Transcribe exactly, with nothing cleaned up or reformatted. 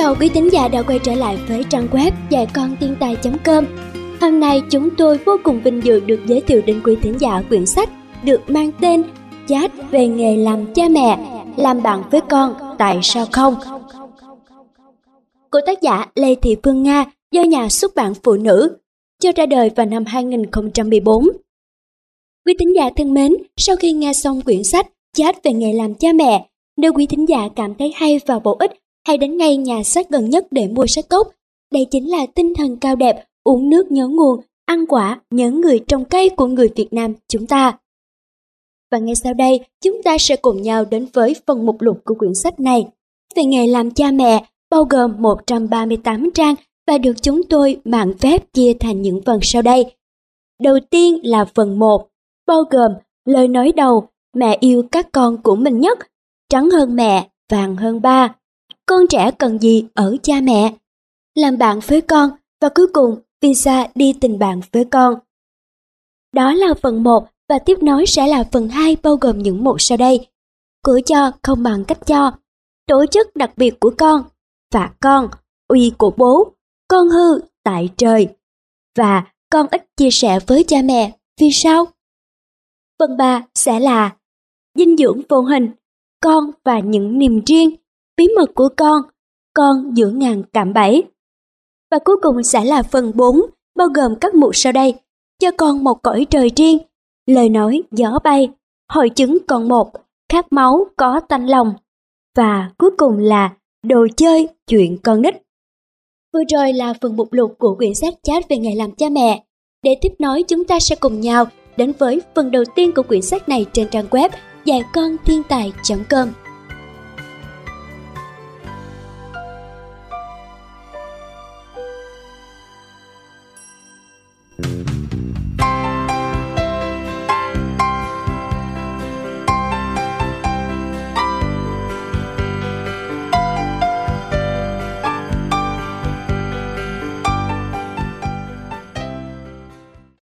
chào quý thính giả đã quay trở lại với trang web dạy con thiên tài chấm com. Hôm nay chúng tôi vô cùng vinh dự được giới thiệu đến quý thính giả quyển sách được mang tên Chat về nghề làm cha mẹ, làm bạn với con, tại sao không? Của tác giả Lê Thị Phương Nga, do nhà xuất bản Phụ Nữ, cho ra đời vào năm hai nghìn không trăm mười bốn. Quý thính giả thân mến, sau khi nghe xong quyển sách Chat về nghề làm cha mẹ, nếu quý thính giả cảm thấy hay và bổ ích, hãy đến ngay nhà sách gần nhất để mua sách gốc. Đây chính là tinh thần cao đẹp, uống nước nhớ nguồn, ăn quả nhớ người trồng cây của người Việt Nam chúng ta. Và ngay sau đây, chúng ta sẽ cùng nhau đến với phần mục lục của quyển sách này. Về nghề làm cha mẹ, bao gồm một trăm ba mươi tám trang và được chúng tôi mạn phép chia thành những phần sau đây. Đầu tiên là phần một, bao gồm lời nói đầu, mẹ yêu các con của mình nhất, trắng hơn mẹ, vàng hơn ba. Con trẻ cần gì ở cha mẹ? Làm bạn với con, và cuối cùng visa đi tình bạn với con. Đó là phần một, và tiếp nối sẽ là phần hai, bao gồm những mục sau đây. Của cho không bằng cách cho, tổ chức đặc biệt của con, phạt con, uy của bố, con hư tại trời, và con ít chia sẻ với cha mẹ, vì sao? Phần ba sẽ là dinh dưỡng vô hình, con và những niềm riêng, bí mật của con, con giữa ngàn cạm bẫy. Và cuối cùng sẽ là phần bốn, bao gồm các mục sau đây: cho con một cõi trời riêng, lời nói gió bay, hội chứng con một, khát máu có tanh lòng, và cuối cùng là đồ chơi chuyện con nít. Vừa rồi là phần mục lục của quyển sách Chat về nghề làm cha mẹ. Để tiếp nối, chúng ta sẽ cùng nhau đến với phần đầu tiên của quyển sách này trên trang web dạy con thiên tài chấm com.